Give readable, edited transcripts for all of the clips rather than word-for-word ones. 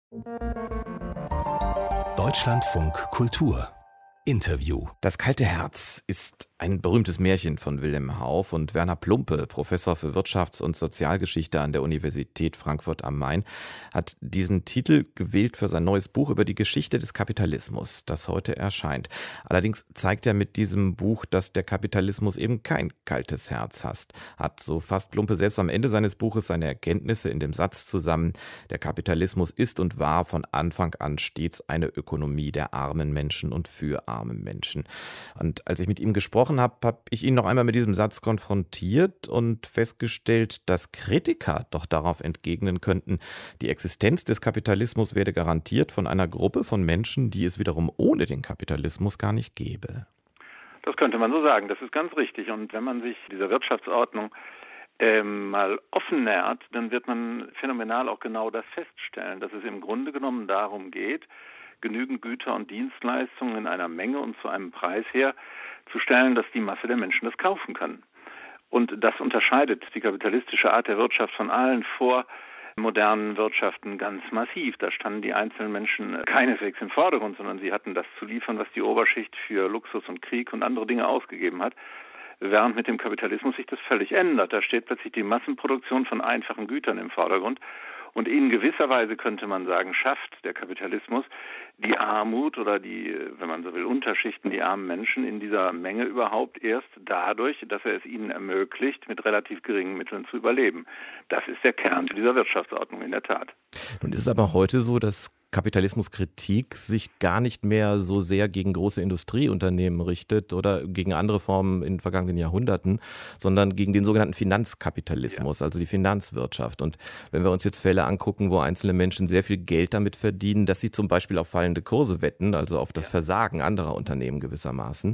Deutschlandfunk Kultur Interview. Das kalte Herz ist ein berühmtes Märchen von Wilhelm Hauff, und Werner Plumpe, Professor für Wirtschafts- und Sozialgeschichte an der Universität Frankfurt am Main, hat diesen Titel gewählt für sein neues Buch über die Geschichte des Kapitalismus, das heute erscheint. Allerdings zeigt er mit diesem Buch, dass der Kapitalismus eben kein kaltes Herz hat. So fasst Plumpe selbst am Ende seines Buches seine Erkenntnisse in dem Satz zusammen: Der Kapitalismus ist und war von Anfang an stets eine Ökonomie der armen Menschen und für arme Menschen. Und als ich mit ihm gesprochen habe, habe ich ihn noch einmal mit diesem Satz konfrontiert und festgestellt, dass Kritiker doch darauf entgegnen könnten, die Existenz des Kapitalismus werde garantiert von einer Gruppe von Menschen, die es wiederum ohne den Kapitalismus gar nicht gäbe. Das könnte man so sagen, das ist ganz richtig. Und wenn man sich dieser Wirtschaftsordnung mal offen nähert, dann wird man phänomenal auch genau das feststellen, dass es im Grunde genommen darum geht, genügend Güter und Dienstleistungen in einer Menge und zu einem Preis herzustellen, dass die Masse der Menschen das kaufen kann. Und das unterscheidet die kapitalistische Art der Wirtschaft von allen vormodernen Wirtschaften ganz massiv. Da standen die einzelnen Menschen keineswegs im Vordergrund, sondern sie hatten das zu liefern, was die Oberschicht für Luxus und Krieg und andere Dinge ausgegeben hat. Während mit dem Kapitalismus sich das völlig ändert. Da steht plötzlich die Massenproduktion von einfachen Gütern im Vordergrund. Und in gewisser Weise könnte man sagen, schafft der Kapitalismus die Armut oder die, wenn man so will, Unterschichten, die armen Menschen in dieser Menge überhaupt erst dadurch, dass er es ihnen ermöglicht, mit relativ geringen Mitteln zu überleben. Das ist der Kern dieser Wirtschaftsordnung in der Tat. Nun ist es aber heute so, dass Kapitalismuskritik sich gar nicht mehr so sehr gegen große Industrieunternehmen richtet oder gegen andere Formen in vergangenen Jahrhunderten, sondern gegen den sogenannten Finanzkapitalismus, also die Finanzwirtschaft. Und wenn wir uns jetzt Fälle angucken, wo einzelne Menschen sehr viel Geld damit verdienen, dass sie zum Beispiel auf fallende Kurse wetten, also auf das Versagen anderer Unternehmen gewissermaßen,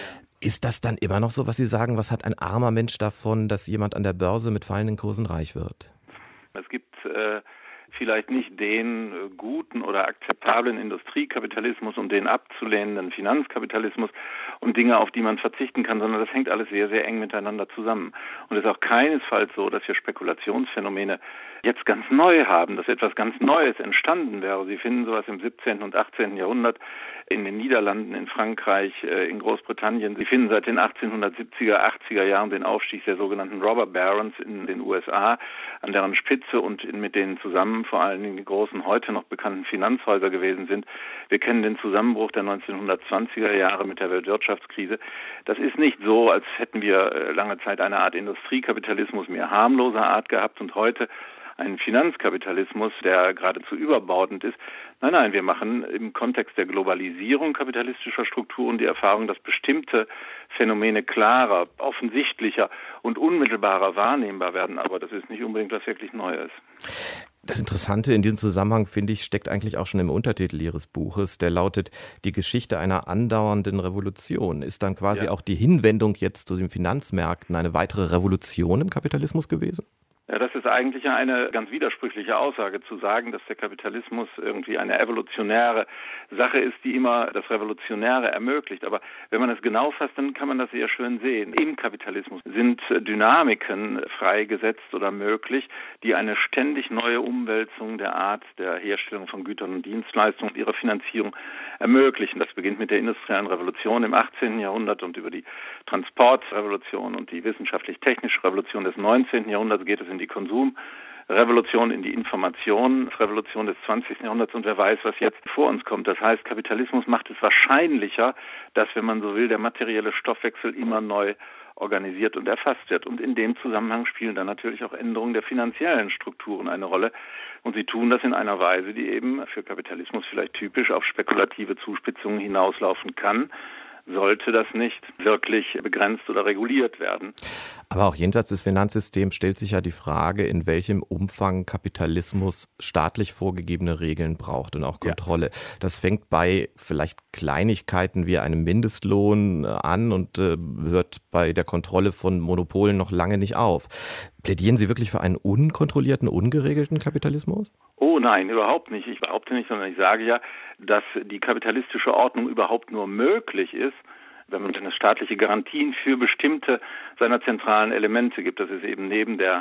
ist das dann immer noch so, was Sie sagen? Was hat ein armer Mensch davon, dass jemand an der Börse mit fallenden Kursen reich wird? Es gibt vielleicht nicht den guten oder akzeptablen Industriekapitalismus und den abzulehnenden Finanzkapitalismus und Dinge, auf die man verzichten kann, sondern das hängt alles sehr, sehr eng miteinander zusammen. Und es ist auch keinesfalls so, dass wir Spekulationsphänomene jetzt ganz neu haben, dass etwas ganz Neues entstanden wäre. Sie finden sowas im 17. und 18. Jahrhundert in den Niederlanden, in Frankreich, in Großbritannien. Sie finden seit den 1870er, 80er Jahren den Aufstieg der sogenannten Robber Barons in den USA, an deren Spitze und mit denen zusammen vor allen Dingen die großen, heute noch bekannten Finanzhäuser gewesen sind. Wir kennen den Zusammenbruch der 1920er Jahre mit der Weltwirtschaftskrise. Das ist nicht so, als hätten wir lange Zeit eine Art Industriekapitalismus mehr harmloser Art gehabt und heute einen Finanzkapitalismus, der geradezu überbordend ist. Nein, wir machen im Kontext der Globalisierung kapitalistischer Strukturen die Erfahrung, dass bestimmte Phänomene klarer, offensichtlicher und unmittelbarer wahrnehmbar werden. Aber das ist nicht unbedingt was wirklich Neues. Das Interessante in diesem Zusammenhang, finde ich, steckt eigentlich auch schon im Untertitel Ihres Buches, der lautet: Die Geschichte einer andauernden Revolution. Ist dann quasi auch die Hinwendung jetzt zu den Finanzmärkten eine weitere Revolution im Kapitalismus gewesen? Ja, das ist eigentlich eine ganz widersprüchliche Aussage, zu sagen, dass der Kapitalismus irgendwie eine evolutionäre Sache ist, die immer das Revolutionäre ermöglicht. Aber wenn man es genau fasst, dann kann man das sehr schön sehen. Im Kapitalismus sind Dynamiken freigesetzt oder möglich, die eine ständig neue Umwälzung der Art der Herstellung von Gütern und Dienstleistungen und ihrer Finanzierung ermöglichen. Das beginnt mit der industriellen Revolution im 18. Jahrhundert und über die Transportrevolution und die wissenschaftlich-technische Revolution des 19. Jahrhunderts geht es in die Konsumrevolution, in die Informationsrevolution des 20. Jahrhunderts und wer weiß, was jetzt vor uns kommt. Das heißt, Kapitalismus macht es wahrscheinlicher, dass, wenn man so will, der materielle Stoffwechsel immer neu organisiert und erfasst wird. Und in dem Zusammenhang spielen dann natürlich auch Änderungen der finanziellen Strukturen eine Rolle. Und sie tun das in einer Weise, die eben für Kapitalismus vielleicht typisch auf spekulative Zuspitzungen hinauslaufen kann, sollte das nicht wirklich begrenzt oder reguliert werden. Aber auch jenseits des Finanzsystems stellt sich ja die Frage, in welchem Umfang Kapitalismus staatlich vorgegebene Regeln braucht und auch Kontrolle. Ja. Das fängt bei vielleicht Kleinigkeiten wie einem Mindestlohn an und hört bei der Kontrolle von Monopolen noch lange nicht auf. Plädieren Sie wirklich für einen unkontrollierten, ungeregelten Kapitalismus? Oh nein, überhaupt nicht. Ich behaupte nicht, sondern ich sage ja, dass die kapitalistische Ordnung überhaupt nur möglich ist, wenn man staatliche Garantien für bestimmte seiner zentralen Elemente gibt. Das ist eben neben der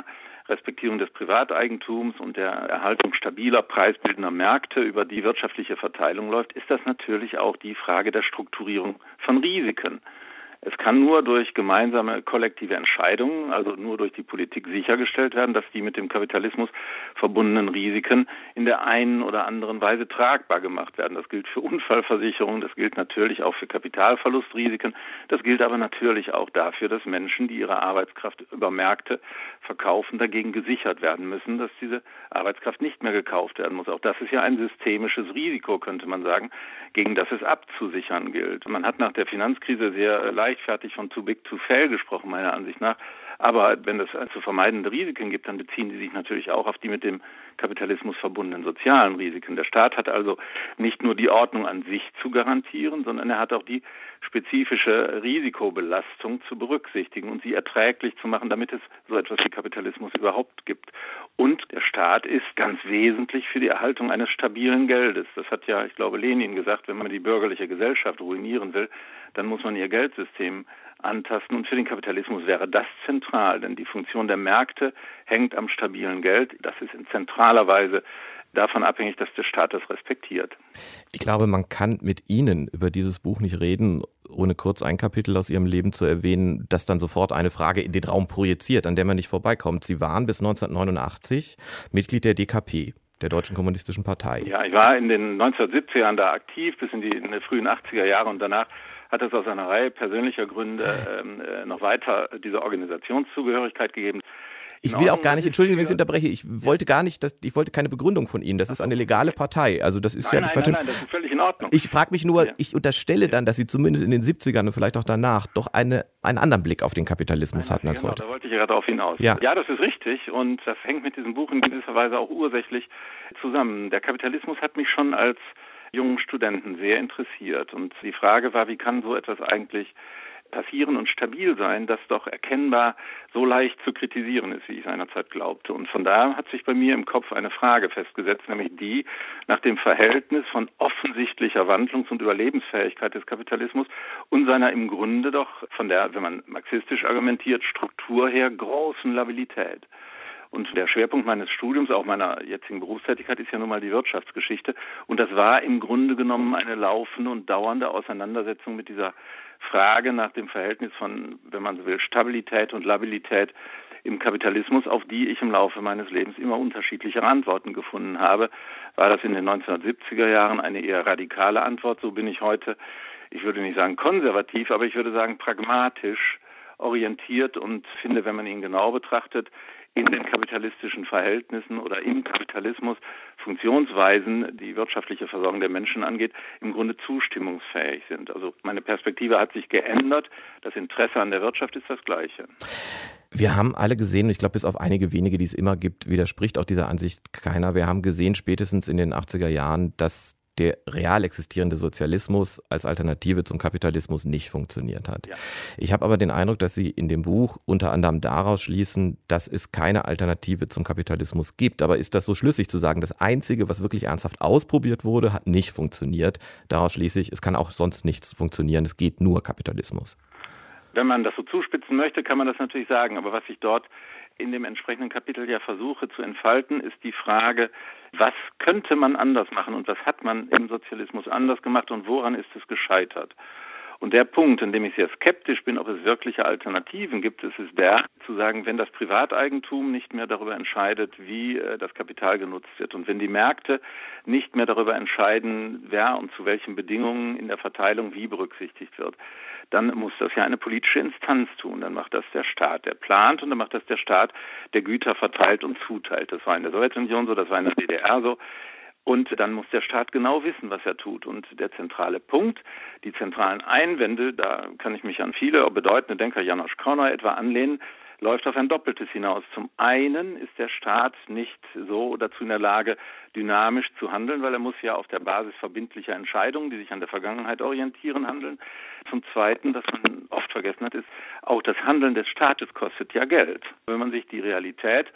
Respektierung des Privateigentums und der Erhaltung stabiler, preisbildender Märkte, über die wirtschaftliche Verteilung läuft, ist das natürlich auch die Frage der Strukturierung von Risiken. Es kann nur durch gemeinsame kollektive Entscheidungen, also nur durch die Politik sichergestellt werden, dass die mit dem Kapitalismus verbundenen Risiken in der einen oder anderen Weise tragbar gemacht werden. Das gilt für Unfallversicherungen, das gilt natürlich auch für Kapitalverlustrisiken, das gilt aber natürlich auch dafür, dass Menschen, die ihre Arbeitskraft über Märkte verkaufen, dagegen gesichert werden müssen, dass diese Arbeitskraft nicht mehr gekauft werden muss. Auch das ist ja ein systemisches Risiko, könnte man sagen, gegen das es abzusichern gilt. Man hat nach der Finanzkrise sehr leichtfertig von too big to fail gesprochen, meiner Ansicht nach. Aber wenn es zu vermeidende Risiken gibt, dann beziehen die sich natürlich auch auf die mit dem Kapitalismus verbundenen sozialen Risiken. Der Staat hat also nicht nur die Ordnung an sich zu garantieren, sondern er hat auch die spezifische Risikobelastung zu berücksichtigen und sie erträglich zu machen, damit es so etwas wie Kapitalismus überhaupt gibt. Und der Staat ist ganz wesentlich für die Erhaltung eines stabilen Geldes. Das hat ja, ich glaube, Lenin gesagt, wenn man die bürgerliche Gesellschaft ruinieren will, dann muss man ihr Geldsystem antasten. Und für den Kapitalismus wäre das zentral, denn die Funktion der Märkte hängt am stabilen Geld. Das ist in zentraler Weise davon abhängig, dass der Staat das respektiert. Ich glaube, man kann mit Ihnen über dieses Buch nicht reden, ohne kurz ein Kapitel aus Ihrem Leben zu erwähnen, das dann sofort eine Frage in den Raum projiziert, an der man nicht vorbeikommt. Sie waren bis 1989 Mitglied der DKP, der Deutschen Kommunistischen Partei. Ja, ich war in den 1970ern da aktiv, bis in die frühen 80er Jahre und danach hat es aus einer Reihe persönlicher Gründe noch weiter diese Organisationszugehörigkeit gegeben. Ich will auch gar nicht, entschuldigen Sie, wenn ich Sie unterbreche, ich wollte keine Begründung von Ihnen. Das ist eine legale Partei. Also das ist nein, das ist völlig in Ordnung. Ich frage mich nur, ich unterstelle dann, dass Sie zumindest in den 70ern und vielleicht auch danach doch einen anderen Blick auf den Kapitalismus hatten als heute. Da wollte ich ja darauf hinaus. Ja, das ist richtig und das hängt mit diesem Buch in gewisser Weise auch ursächlich zusammen. Der Kapitalismus hat mich schon als jungen Studenten sehr interessiert und die Frage war, wie kann so etwas eigentlich passieren und stabil sein, das doch erkennbar so leicht zu kritisieren ist, wie ich seinerzeit glaubte. Und von da hat sich bei mir im Kopf eine Frage festgesetzt, nämlich die nach dem Verhältnis von offensichtlicher Wandlungs- und Überlebensfähigkeit des Kapitalismus und seiner im Grunde doch von der, wenn man marxistisch argumentiert, Struktur her großen Labilität. Und der Schwerpunkt meines Studiums, auch meiner jetzigen Berufstätigkeit, ist ja nun mal die Wirtschaftsgeschichte. Und das war im Grunde genommen eine laufende und dauernde Auseinandersetzung mit dieser Frage nach dem Verhältnis von, wenn man so will, Stabilität und Labilität im Kapitalismus, auf die ich im Laufe meines Lebens immer unterschiedlichere Antworten gefunden habe. War das in den 1970er Jahren eine eher radikale Antwort? So bin ich heute, ich würde nicht sagen konservativ, aber ich würde sagen pragmatisch orientiert und finde, wenn man ihn genau betrachtet, in den kapitalistischen Verhältnissen oder im Kapitalismus Funktionsweisen, die wirtschaftliche Versorgung der Menschen angeht, im Grunde zustimmungsfähig sind. Also meine Perspektive hat sich geändert. Das Interesse an der Wirtschaft ist das gleiche. Wir haben alle gesehen, ich glaube, bis auf einige wenige, die es immer gibt, widerspricht auch dieser Ansicht keiner. Wir haben gesehen, spätestens in den 80er Jahren, dass der real existierende Sozialismus als Alternative zum Kapitalismus nicht funktioniert hat. Ja. Ich habe aber den Eindruck, dass Sie in dem Buch unter anderem daraus schließen, dass es keine Alternative zum Kapitalismus gibt. Aber ist das so schlüssig zu sagen, das Einzige, was wirklich ernsthaft ausprobiert wurde, hat nicht funktioniert? Daraus schließe ich, es kann auch sonst nichts funktionieren, es geht nur Kapitalismus. Wenn man das so zuspitzen möchte, kann man das natürlich sagen. Aber was ich dort in dem entsprechenden Kapitel ja versuche zu entfalten, ist die Frage, was könnte man anders machen und was hat man im Sozialismus anders gemacht und woran ist es gescheitert? Und der Punkt, in dem ich sehr skeptisch bin, ob es wirkliche Alternativen gibt, ist der, zu sagen, wenn das Privateigentum nicht mehr darüber entscheidet, wie das Kapital genutzt wird und wenn die Märkte nicht mehr darüber entscheiden, wer und zu welchen Bedingungen in der Verteilung wie berücksichtigt wird, dann muss das ja eine politische Instanz tun. Dann macht das der Staat, der plant, und dann macht das der Staat, der Güter verteilt und zuteilt. Das war in der Sowjetunion so, das war in der DDR so. Und dann muss der Staat genau wissen, was er tut. Und der zentrale Punkt, die zentralen Einwände, da kann ich mich an viele bedeutende Denker, János Korner etwa, anlehnen, läuft auf ein Doppeltes hinaus. Zum einen ist der Staat nicht so dazu in der Lage, dynamisch zu handeln, weil er muss ja auf der Basis verbindlicher Entscheidungen, die sich an der Vergangenheit orientieren, handeln. Zum Zweiten, das man oft vergessen hat, ist, auch das Handeln des Staates kostet ja Geld. Wenn man sich die Realität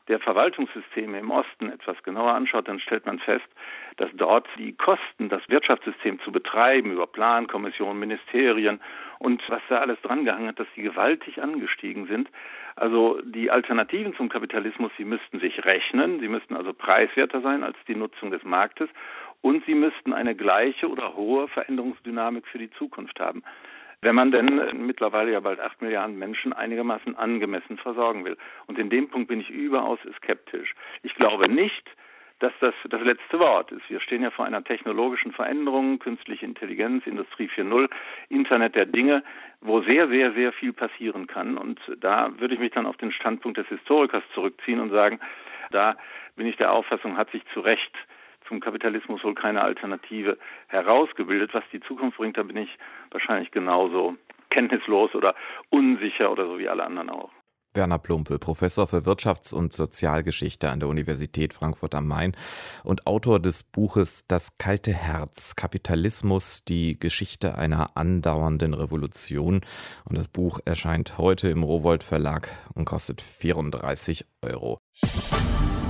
der Verwaltungssysteme im Osten etwas genauer anschaut, dann stellt man fest, dass dort die Kosten, das Wirtschaftssystem zu betreiben, über Plankommissionen, Ministerien und was da alles drangehangen hat, dass die gewaltig angestiegen sind. Also die Alternativen zum Kapitalismus, sie müssten sich rechnen, sie müssten also preiswerter sein als die Nutzung des Marktes und sie müssten eine gleiche oder hohe Veränderungsdynamik für die Zukunft haben, wenn man denn mittlerweile ja bald 8 Milliarden Menschen einigermaßen angemessen versorgen will. Und in dem Punkt bin ich überaus skeptisch. Ich glaube nicht, dass das letzte Wort ist. Wir stehen ja vor einer technologischen Veränderung, künstliche Intelligenz, Industrie 4.0, Internet der Dinge, wo sehr, sehr, sehr viel passieren kann. Und da würde ich mich dann auf den Standpunkt des Historikers zurückziehen und sagen, da bin ich der Auffassung, hat sich zu Recht zum Kapitalismus wohl keine Alternative herausgebildet. Was die Zukunft bringt, da bin ich wahrscheinlich genauso kenntnislos oder unsicher oder so wie alle anderen auch. Werner Plumpe, Professor für Wirtschafts- und Sozialgeschichte an der Universität Frankfurt am Main und Autor des Buches Das kalte Herz, Kapitalismus, die Geschichte einer andauernden Revolution. Und das Buch erscheint heute im Rowohlt Verlag und kostet 34 €.